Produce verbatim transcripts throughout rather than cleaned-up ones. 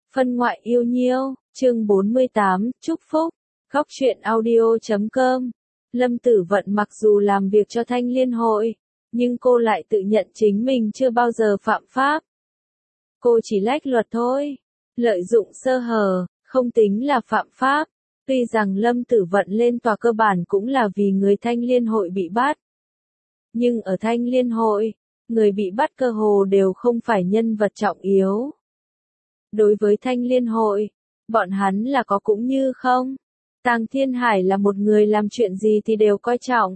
Phân ngoại yêu nhiêu, chương bốn mươi tám, chúc phúc, góc truyện audio chấm com. Lâm Tử Vận mặc dù làm việc cho Thanh Liên Hội, nhưng cô lại tự nhận chính mình chưa bao giờ phạm pháp. Cô chỉ lách luật thôi, lợi dụng sơ hở, không tính là phạm pháp. Tuy rằng Lâm Tử Vận lên tòa cơ bản cũng là vì người Thanh Liên Hội bị bắt. Nhưng ở Thanh Liên Hội, người bị bắt cơ hồ đều không phải nhân vật trọng yếu. Đối với Thanh Liên Hội, bọn hắn là có cũng như không. Tàng Thiên Hải là một người làm chuyện gì thì đều coi trọng.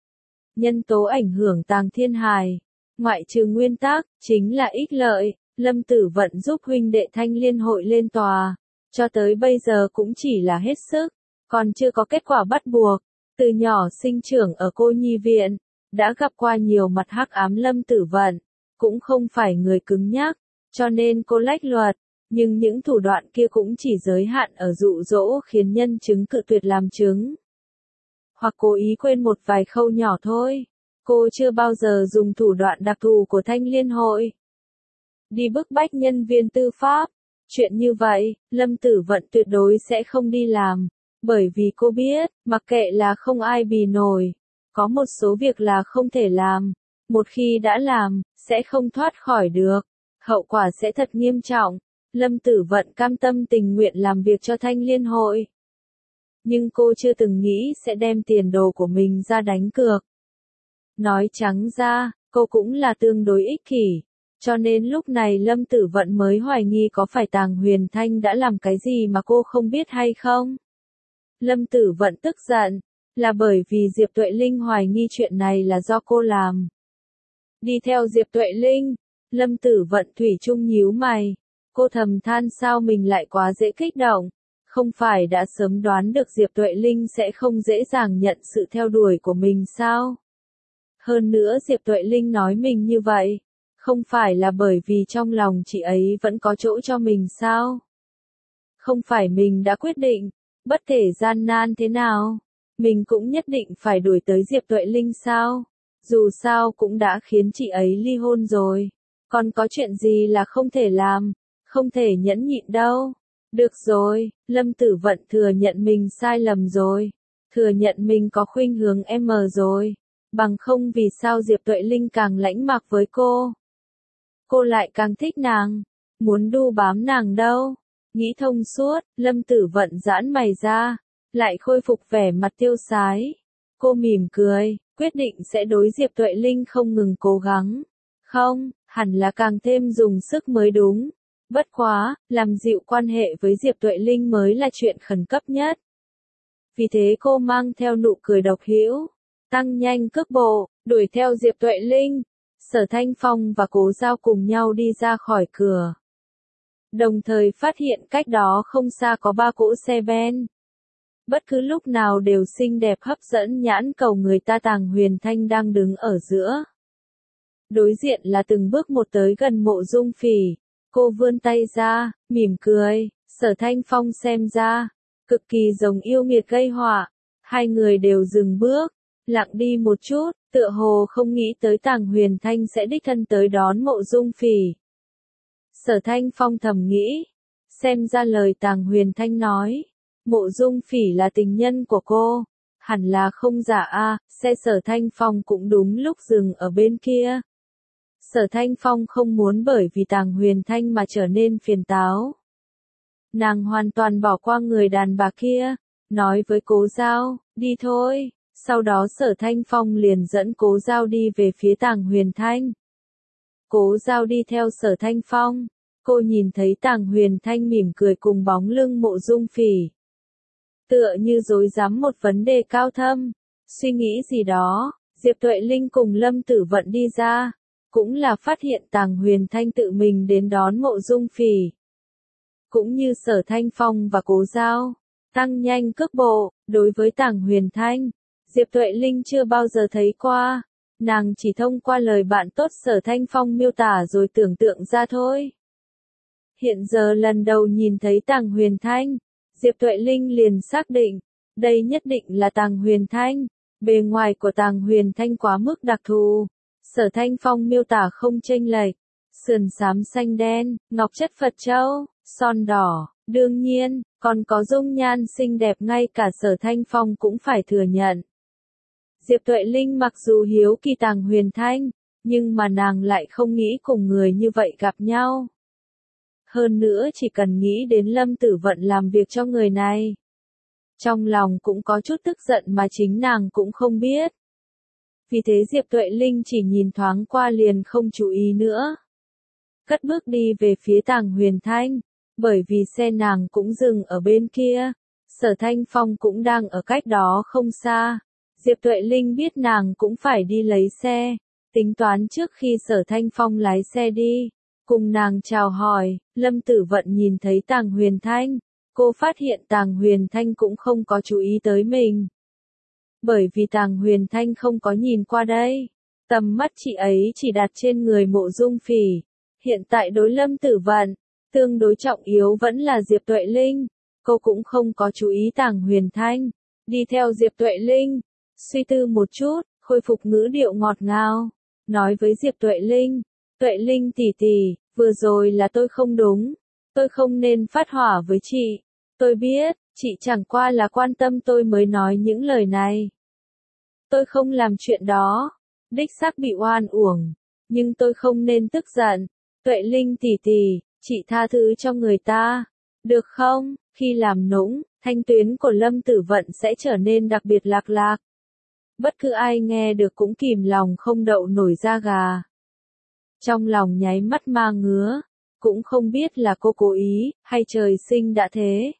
Nhân tố ảnh hưởng Tàng Thiên Hải, ngoại trừ nguyên tắc, chính là ích lợi. Lâm Tử Vận giúp huynh đệ Thanh Liên Hội lên tòa, cho tới bây giờ cũng chỉ là hết sức, còn chưa có kết quả bắt buộc. Từ nhỏ sinh trưởng ở cô nhi viện, đã gặp qua nhiều mặt hắc ám. Lâm Tử Vận cũng không phải người cứng nhắc, cho nên cô lách luật, nhưng những thủ đoạn kia cũng chỉ giới hạn ở dụ dỗ khiến nhân chứng cự tuyệt làm chứng, hoặc cố ý quên một vài khâu nhỏ thôi. Cô chưa bao giờ dùng thủ đoạn đặc thù của Thanh Liên Hội đi bức bách nhân viên tư pháp. Chuyện như vậy, Lâm Tử Vận tuyệt đối sẽ không đi làm, bởi vì cô biết, mặc kệ là không ai bì nổi, có một số việc là không thể làm, một khi đã làm, sẽ không thoát khỏi được, hậu quả sẽ thật nghiêm trọng. Lâm Tử Vận cam tâm tình nguyện làm việc cho Thanh Liên Hội, nhưng cô chưa từng nghĩ sẽ đem tiền đồ của mình ra đánh cược. Nói trắng ra, cô cũng là tương đối ích kỷ. Cho nên lúc này Lâm Tử Vận mới hoài nghi có phải Tàng Huyền Thanh đã làm cái gì mà cô không biết hay không. Lâm Tử Vận tức giận, là bởi vì Diệp Tuệ Linh hoài nghi chuyện này là do cô làm. Đi theo Diệp Tuệ Linh, Lâm Tử Vận thủy chung nhíu mày. Cô thầm than sao mình lại quá dễ kích động. Không phải đã sớm đoán được Diệp Tuệ Linh sẽ không dễ dàng nhận sự theo đuổi của mình sao? Hơn nữa Diệp Tuệ Linh nói mình như vậy, không phải là bởi vì trong lòng chị ấy vẫn có chỗ cho mình sao? Không phải mình đã quyết định, bất kể gian nan thế nào, mình cũng nhất định phải đuổi tới Diệp Tuệ Linh sao? Dù sao cũng đã khiến chị ấy ly hôn rồi, còn có chuyện gì là không thể làm, không thể nhẫn nhịn đâu. Được rồi, Lâm Tử Vận thừa nhận mình sai lầm rồi, thừa nhận mình có khuynh hướng M rồi, bằng không vì sao Diệp Tuệ Linh càng lãnh mạc với cô. Cô lại càng thích nàng, muốn đu bám nàng đâu. Nghĩ thông suốt, Lâm Tử Vận giãn mày ra, lại khôi phục vẻ mặt tiêu sái. Cô mỉm cười, quyết định sẽ đối Diệp Tuệ Linh không ngừng cố gắng. Không, hẳn là càng thêm dùng sức mới đúng. Bất quá, làm dịu quan hệ với Diệp Tuệ Linh mới là chuyện khẩn cấp nhất. Vì thế cô mang theo nụ cười độc hữu, tăng nhanh cước bộ, đuổi theo Diệp Tuệ Linh. Sở Thanh Phong và Cố Giao cùng nhau đi ra khỏi cửa. Đồng thời phát hiện cách đó không xa có ba cỗ xe ben. Bất cứ lúc nào đều xinh đẹp hấp dẫn nhãn cầu người ta. Tàng Huyền Thanh đang đứng ở giữa. Đối diện là từng bước một tới gần Mộ Dung Phỉ. Cô vươn tay ra, mỉm cười. Sở Thanh Phong xem ra, cực kỳ giống yêu nghiệt gây họa. Hai người đều dừng bước, lặng đi một chút. Tựa hồ không nghĩ tới Tàng Huyền Thanh sẽ đích thân tới đón Mộ Dung Phỉ. Sở Thanh Phong thầm nghĩ, xem ra lời Tàng Huyền Thanh nói, Mộ Dung Phỉ là tình nhân của cô, hẳn là không giả a. Xe Sở Thanh Phong cũng đúng lúc dừng ở bên kia. Sở Thanh Phong không muốn bởi vì Tàng Huyền Thanh mà trở nên phiền táo. Nàng hoàn toàn bỏ qua người đàn bà kia, nói với Cố Giao, đi thôi. Sau đó Sở Thanh Phong liền dẫn Cố Giao đi về phía Tàng Huyền Thanh. Cố Giao đi theo Sở Thanh Phong, cô nhìn thấy Tàng Huyền Thanh mỉm cười cùng bóng lưng Mộ Dung Phỉ. Tựa như rối rắm một vấn đề cao thâm, suy nghĩ gì đó, Diệp Tuệ Linh cùng Lâm Tử Vận đi ra, cũng là phát hiện Tàng Huyền Thanh tự mình đến đón Mộ Dung Phỉ. Cũng như Sở Thanh Phong và Cố Giao, tăng nhanh cước bộ, đối với Tàng Huyền Thanh, Diệp Tuệ Linh chưa bao giờ thấy qua, nàng chỉ thông qua lời bạn tốt Sở Thanh Phong miêu tả rồi tưởng tượng ra thôi. Hiện giờ lần đầu nhìn thấy Tàng Huyền Thanh, Diệp Tuệ Linh liền xác định, đây nhất định là Tàng Huyền Thanh, bề ngoài của Tàng Huyền Thanh quá mức đặc thù. Sở Thanh Phong miêu tả không chênh lệch, sườn xám xanh đen, ngọc chất Phật châu, son đỏ, đương nhiên, còn có dung nhan xinh đẹp ngay cả Sở Thanh Phong cũng phải thừa nhận. Diệp Tuệ Linh mặc dù hiếu kỳ Tàng Huyền Thanh, nhưng mà nàng lại không nghĩ cùng người như vậy gặp nhau. Hơn nữa chỉ cần nghĩ đến Lâm Tử Vận làm việc cho người này. Trong lòng cũng có chút tức giận mà chính nàng cũng không biết. Vì thế Diệp Tuệ Linh chỉ nhìn thoáng qua liền không chú ý nữa. Cất bước đi về phía Tàng Huyền Thanh, bởi vì xe nàng cũng dừng ở bên kia. Sở Thanh Phong cũng đang ở cách đó không xa. Diệp Tuệ Linh biết nàng cũng phải đi lấy xe, tính toán trước khi Sở Thanh Phong lái xe đi, cùng nàng chào hỏi. Lâm Tử Vận nhìn thấy Tàng Huyền Thanh, cô phát hiện Tàng Huyền Thanh cũng không có chú ý tới mình. Bởi vì Tàng Huyền Thanh không có nhìn qua đây, tầm mắt chị ấy chỉ đặt trên người Mộ Dung Phỉ. Hiện tại đối Lâm Tử Vận, tương đối trọng yếu vẫn là Diệp Tuệ Linh, cô cũng không có chú ý Tàng Huyền Thanh, đi theo Diệp Tuệ Linh, suy tư một chút, khôi phục ngữ điệu ngọt ngào, nói với Diệp Tuệ Linh, Tuệ Linh tỷ tỷ, vừa rồi là tôi không đúng, tôi không nên phát hỏa với chị, tôi biết, chị chẳng qua là quan tâm tôi mới nói những lời này. Tôi không làm chuyện đó, đích xác bị oan uổng, nhưng tôi không nên tức giận, Tuệ Linh tỷ tỷ, chị tha thứ cho người ta, được không? Khi làm nũng, thanh tuyến của Lâm Tử Vận sẽ trở nên đặc biệt lạc lạc. Bất cứ ai nghe được cũng kìm lòng không đậu nổi da gà. Trong lòng nháy mắt ma ngứa, cũng không biết là cô cố ý, hay trời sinh đã thế.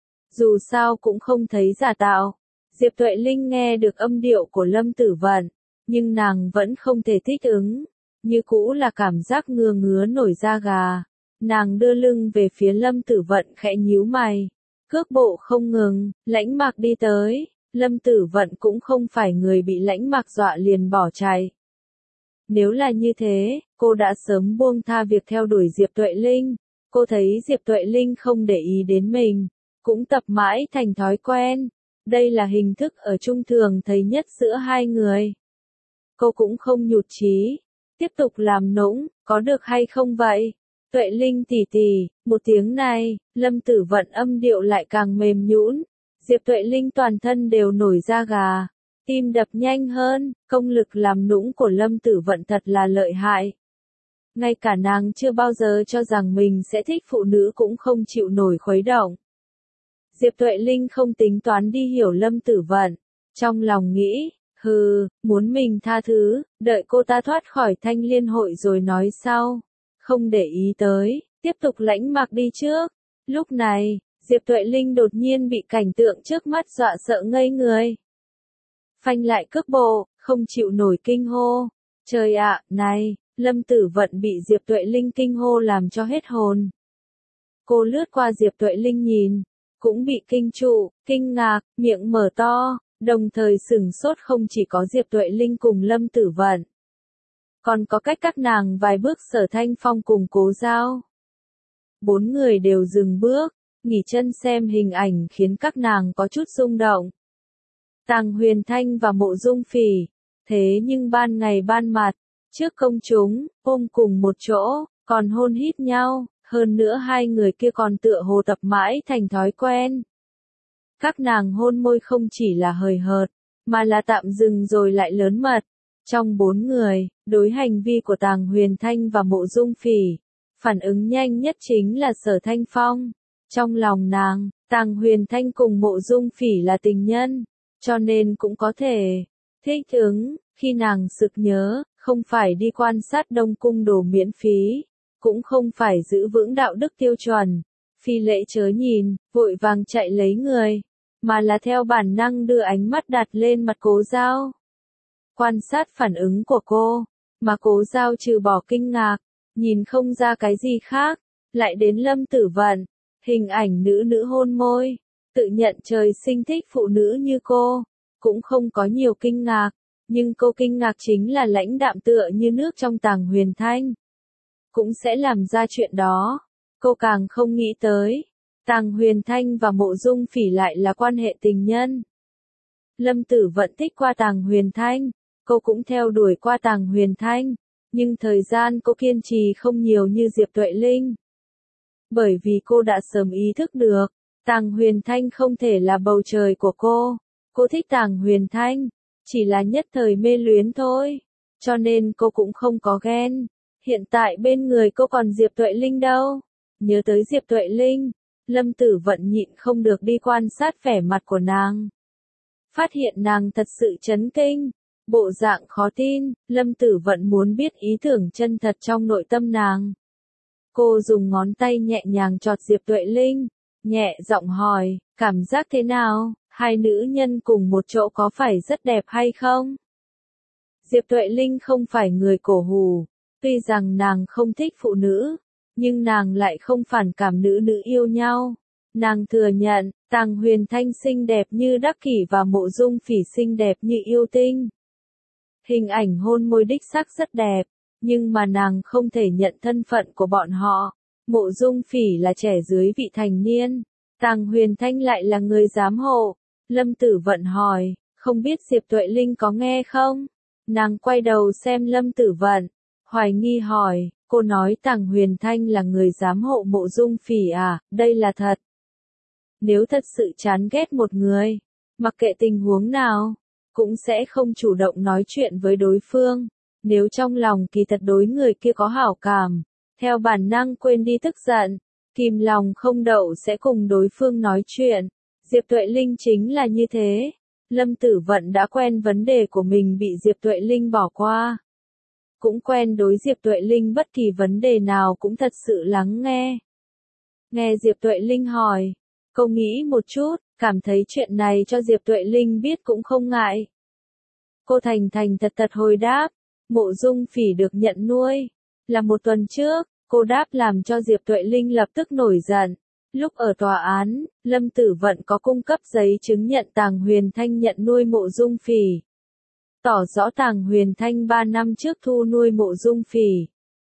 Dù sao cũng không thấy giả tạo. Diệp Tuệ Linh nghe được âm điệu của Lâm Tử Vận, nhưng nàng vẫn không thể thích ứng. Như cũ là cảm giác ngứa ngứa nổi da gà. Nàng đưa lưng về phía Lâm Tử Vận khẽ nhíu mày. Cước bộ không ngừng, Lãnh Mạc đi tới. Lâm Tử Vận cũng không phải người bị Lãnh Mạc dọa liền bỏ chạy. Nếu là như thế, cô đã sớm buông tha việc theo đuổi Diệp Tuệ Linh. Cô thấy Diệp Tuệ Linh không để ý đến mình, cũng tập mãi thành thói quen. Đây là hình thức ở chung thường thấy nhất giữa hai người. Cô cũng không nhụt chí, tiếp tục làm nũng, có được hay không vậy? Tuệ Linh tỷ tỷ, một tiếng này, Lâm Tử Vận âm điệu lại càng mềm nhũn. Diệp Tuệ Linh toàn thân đều nổi da gà, tim đập nhanh hơn, công lực làm nũng của Lâm Tử Vận thật là lợi hại. Ngay cả nàng chưa bao giờ cho rằng mình sẽ thích phụ nữ cũng không chịu nổi khuấy động. Diệp Tuệ Linh không tính toán đi hiểu Lâm Tử Vận, trong lòng nghĩ, hừ, muốn mình tha thứ, đợi cô ta thoát khỏi Thanh Liên hội rồi nói sau. Không để ý tới, tiếp tục Lãnh Mạc đi trước. Lúc này, Diệp Tuệ Linh đột nhiên bị cảnh tượng trước mắt dọa sợ ngây người. Phanh lại cước bộ, không chịu nổi kinh hô. Trời ạ, này, Lâm Tử Vận bị Diệp Tuệ Linh kinh hô làm cho hết hồn. Cô lướt qua Diệp Tuệ Linh nhìn, cũng bị kinh trụ, kinh ngạc, miệng mở to, đồng thời sửng sốt không chỉ có Diệp Tuệ Linh cùng Lâm Tử Vận. Còn có cách các nàng vài bước Sở Thanh Phong cùng Cố Giao. Bốn người đều dừng bước, nghỉ chân xem hình ảnh khiến các nàng có chút rung động. Tàng Huyền Thanh và Mộ Dung Phỉ, thế nhưng ban ngày ban mặt, trước công chúng, ôm cùng một chỗ, còn hôn hít nhau, hơn nữa hai người kia còn tựa hồ tập mãi thành thói quen. Các nàng hôn môi không chỉ là hời hợt, mà là tạm dừng rồi lại lớn mật. Trong bốn người, đối hành vi của Tàng Huyền Thanh và Mộ Dung Phỉ, phản ứng nhanh nhất chính là Sở Thanh Phong. Trong lòng nàng, Tàng Huyền Thanh cùng Mộ Dung Phỉ là tình nhân, cho nên cũng có thể thích ứng, khi nàng sực nhớ, không phải đi quan sát Đông Cung đồ miễn phí, cũng không phải giữ vững đạo đức tiêu chuẩn, phi lễ chớ nhìn, vội vàng chạy lấy người, mà là theo bản năng đưa ánh mắt đặt lên mặt Cố Giao. Quan sát phản ứng của cô, mà Cố Giao trừ bỏ kinh ngạc, nhìn không ra cái gì khác, lại đến Lâm Tử Vận, hình ảnh nữ nữ hôn môi, tự nhận trời sinh thích phụ nữ như cô, cũng không có nhiều kinh ngạc, nhưng cô kinh ngạc chính là lãnh đạm tựa như nước trong Tàng Huyền Thanh. Cũng sẽ làm ra chuyện đó, cô càng không nghĩ tới, Tàng Huyền Thanh và Mộ Dung Phỉ lại là quan hệ tình nhân. Lâm Tử Vận thích qua Tàng Huyền Thanh, cô cũng theo đuổi qua Tàng Huyền Thanh, nhưng thời gian cô kiên trì không nhiều như Diệp Tuệ Linh. Bởi vì cô đã sớm ý thức được, Tàng Huyền Thanh không thể là bầu trời của cô. Cô thích Tàng Huyền Thanh, chỉ là nhất thời mê luyến thôi. Cho nên cô cũng không có ghen. Hiện tại bên người cô còn Diệp Tuệ Linh đâu. Nhớ tới Diệp Tuệ Linh, Lâm Tử Vận nhịn không được đi quan sát vẻ mặt của nàng. Phát hiện nàng thật sự chấn kinh. Bộ dạng khó tin, Lâm Tử Vận muốn biết ý tưởng chân thật trong nội tâm nàng. Cô dùng ngón tay nhẹ nhàng chọt Diệp Tuệ Linh, nhẹ giọng hỏi, cảm giác thế nào, hai nữ nhân cùng một chỗ có phải rất đẹp hay không? Diệp Tuệ Linh không phải người cổ hủ, tuy rằng nàng không thích phụ nữ, nhưng nàng lại không phản cảm nữ nữ yêu nhau. Nàng thừa nhận, Tàng Huyền Thanh xinh đẹp như Đắc Kỷ và Mộ Dung Phỉ xinh đẹp như yêu tinh. Hình ảnh hôn môi đích xác rất đẹp, nhưng mà nàng không thể nhận thân phận của bọn họ. Mộ Dung Phỉ là trẻ dưới vị thành niên, Tàng Huyền Thanh lại là người giám hộ. Lâm Tử Vận hỏi, không biết Diệp Tuệ Linh có nghe không? Nàng quay đầu xem Lâm Tử Vận, hoài nghi hỏi, cô nói Tàng Huyền Thanh là người giám hộ Mộ Dung Phỉ à, đây là thật. Nếu thật sự chán ghét một người, mặc kệ tình huống nào, cũng sẽ không chủ động nói chuyện với đối phương. Nếu trong lòng kỳ thật đối người kia có hảo cảm, theo bản năng quên đi tức giận, kìm lòng không đậu sẽ cùng đối phương nói chuyện. Diệp Tuệ Linh chính là như thế. Lâm Tử Vận đã quen vấn đề của mình bị Diệp Tuệ Linh bỏ qua. Cũng quen đối Diệp Tuệ Linh bất kỳ vấn đề nào cũng thật sự lắng nghe. Nghe Diệp Tuệ Linh hỏi, cô nghĩ một chút, cảm thấy chuyện này cho Diệp Tuệ Linh biết cũng không ngại. Cô thành thành thật thật hồi đáp, Mộ Dung Phỉ được nhận nuôi, là một tuần trước, cô đáp làm cho Diệp Tuệ Linh lập tức nổi giận. Lúc ở tòa án, Lâm Tử Vận có cung cấp giấy chứng nhận Tàng Huyền Thanh nhận nuôi Mộ Dung Phỉ. Tỏ rõ Tàng Huyền Thanh ba năm trước thu nuôi Mộ Dung Phỉ.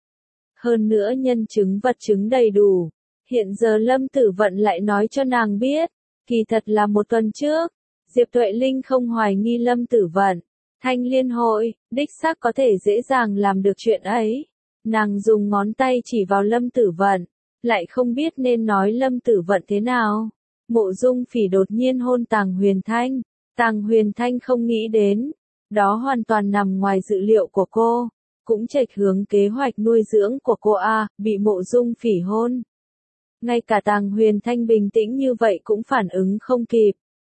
Hơn nữa nhân chứng vật chứng đầy đủ. Hiện giờ Lâm Tử Vận lại nói cho nàng biết, kỳ thật là một tuần trước. Diệp Tuệ Linh không hoài nghi Lâm Tử Vận. Thanh Liên Hội, đích xác có thể dễ dàng làm được chuyện ấy. Nàng dùng ngón tay chỉ vào Lâm Tử Vận, lại không biết nên nói Lâm Tử Vận thế nào. Mộ Dung Phỉ đột nhiên hôn Tàng Huyền Thanh, Tàng Huyền Thanh không nghĩ đến, đó hoàn toàn nằm ngoài dự liệu của cô, cũng chệch hướng kế hoạch nuôi dưỡng của cô a, bị Mộ Dung Phỉ hôn. Ngay cả Tàng Huyền Thanh bình tĩnh như vậy cũng phản ứng không kịp.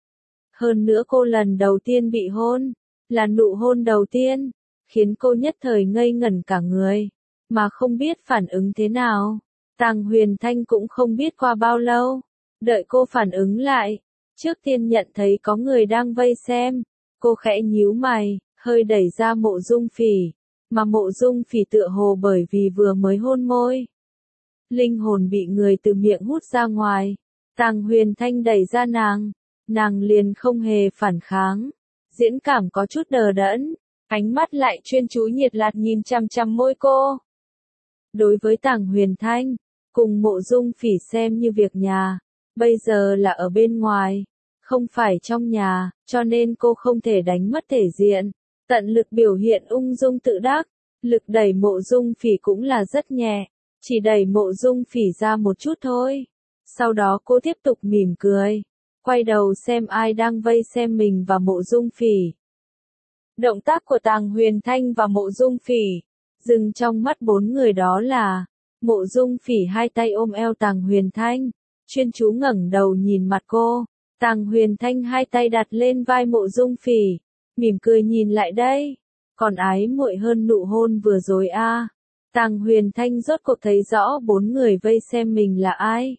Hơn nữa cô lần đầu tiên bị hôn, là nụ hôn đầu tiên, khiến cô nhất thời ngây ngẩn cả người, mà không biết phản ứng thế nào. Tàng Huyền Thanh cũng không biết qua bao lâu, đợi cô phản ứng lại, trước tiên nhận thấy có người đang vây xem, cô khẽ nhíu mày, hơi đẩy ra Mộ Dung Phỉ, mà Mộ Dung Phỉ tựa hồ bởi vì vừa mới hôn môi. Linh hồn bị người từ miệng hút ra ngoài, Tàng Huyền Thanh đẩy ra nàng, nàng liền không hề phản kháng. Diễn cảm có chút đờ đẫn, ánh mắt lại chuyên chú nhiệt lạt nhìn chằm chằm môi cô. Đối với Tàng Huyền Thanh, cùng Mộ Dung Phỉ xem như việc nhà, bây giờ là ở bên ngoài, không phải trong nhà, cho nên cô không thể đánh mất thể diện, tận lực biểu hiện ung dung tự đắc, lực đẩy Mộ Dung Phỉ cũng là rất nhẹ, chỉ đẩy Mộ Dung Phỉ ra một chút thôi. Sau đó cô tiếp tục mỉm cười, quay đầu xem ai đang vây xem mình và Mộ Dung Phỉ. Động tác của Tàng Huyền Thanh và Mộ Dung Phỉ, dừng trong mắt bốn người đó là, Mộ Dung Phỉ hai tay ôm eo Tàng Huyền Thanh, chuyên chú ngẩng đầu nhìn mặt cô, Tàng Huyền Thanh hai tay đặt lên vai Mộ Dung Phỉ, mỉm cười nhìn lại đây, còn ái muội hơn nụ hôn vừa rồi a. À. Tàng Huyền Thanh rốt cuộc thấy rõ bốn người vây xem mình là ai.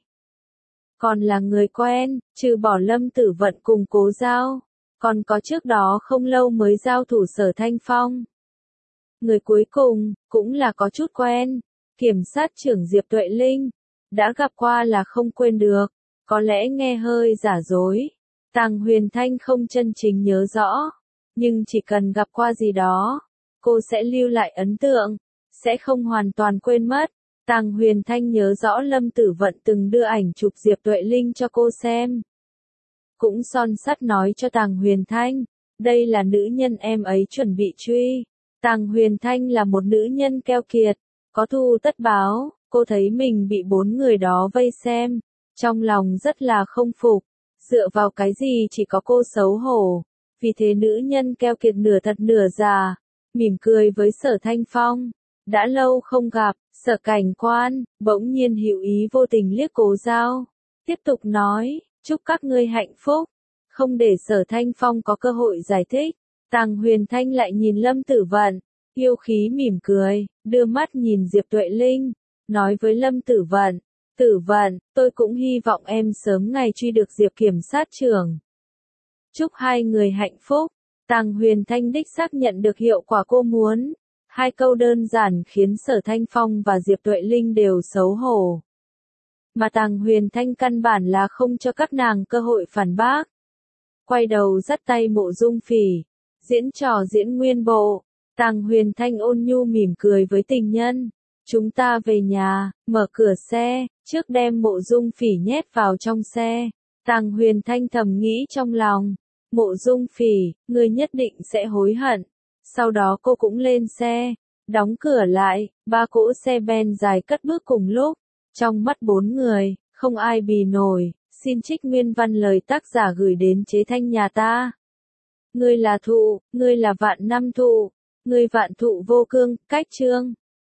Còn là người quen, trừ bỏ Lâm Tử Vận cùng Cố Giao, còn có trước đó không lâu mới giao thủ Sở Thanh Phong. Người cuối cùng, cũng là có chút quen, kiểm sát trưởng Diệp Tuệ Linh, đã gặp qua là không quên được, có lẽ nghe hơi giả dối. Tàng Huyền Thanh không chân chính nhớ rõ, nhưng chỉ cần gặp qua gì đó, cô sẽ lưu lại ấn tượng, sẽ không hoàn toàn quên mất. Tàng Huyền Thanh nhớ rõ Lâm Tử Vận từng đưa ảnh chụp Diệp Tuệ Linh cho cô xem. Cũng son sắt nói cho Tàng Huyền Thanh, đây là nữ nhân em ấy chuẩn bị truy. Tàng Huyền Thanh là một nữ nhân keo kiệt, có thù tất báo, Cô thấy mình bị bốn người đó vây xem, trong lòng rất là không phục, dựa vào cái gì chỉ có cô xấu hổ, vì thế nữ nhân keo kiệt nửa thật nửa giả, mỉm cười với Sở Thanh Phong. Đã lâu không gặp, Sở Cảnh Quan, bỗng nhiên hữu ý vô tình liếc Cố Giao, tiếp tục nói, chúc các ngươi hạnh phúc, không để Sở Thanh Phong có cơ hội giải thích. Tàng Huyền Thanh lại nhìn Lâm Tử Vận, yêu khí mỉm cười, đưa mắt nhìn Diệp Tuệ Linh, nói với Lâm Tử Vận, Tử Vận, tôi cũng hy vọng em sớm ngày truy được Diệp kiểm sát trưởng. Chúc hai người hạnh phúc. Tàng Huyền Thanh đích xác nhận được hiệu quả cô muốn. Hai câu đơn giản khiến Sở Thanh Phong và Diệp Tuệ Linh đều xấu hổ. Mà Tàng Huyền Thanh căn bản là không cho các nàng cơ hội phản bác. Quay đầu dắt tay Mộ Dung Phỉ, diễn trò diễn nguyên bộ. Tàng Huyền Thanh ôn nhu mỉm cười với tình nhân. Chúng ta về nhà, mở cửa xe, trước đem Mộ Dung Phỉ nhét vào trong xe. Tàng Huyền Thanh thầm nghĩ trong lòng, Mộ Dung Phỉ, ngươi nhất định sẽ hối hận. Sau đó cô cũng lên xe, đóng cửa lại, ba cỗ xe ben dài cất bước cùng lúc. Trong mắt bốn người, không ai bì nổi, xin trích nguyên văn lời tác giả gửi đến chế thanh nhà ta. Ngươi là thụ, ngươi là vạn năm thụ, ngươi vạn thụ vô cương, cách chương.